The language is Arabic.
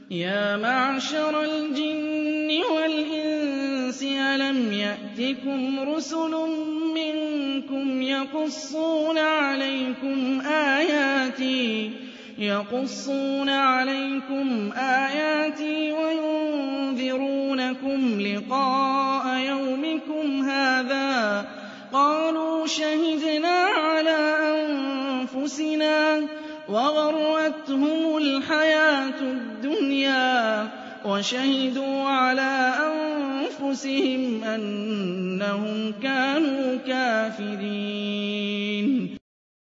يَا مَعْشَرَ الْجِنِّ وَالْإِنسِ أَلَمْ يَأْتِكُمْ رُسُلٌ مِّنكُمْ يَقُصُّونَ عَلَيْكُمْ آيَاتِي وَيُنذِرُونَكُمْ لِقَاءَ يَوْمِكُمْ هَٰذَا ۚ قَالُوا شَهِدْنَا عَلَىٰ أَنفُسِنَا وَغَرَّتْهُمُ الْحَيَاةُ الدُّنْيَا وَشَهِدُوا عَلَىٰ أَنفُسِهِمْ أَنَّهُمْ كَانُوا كَافِرِينَ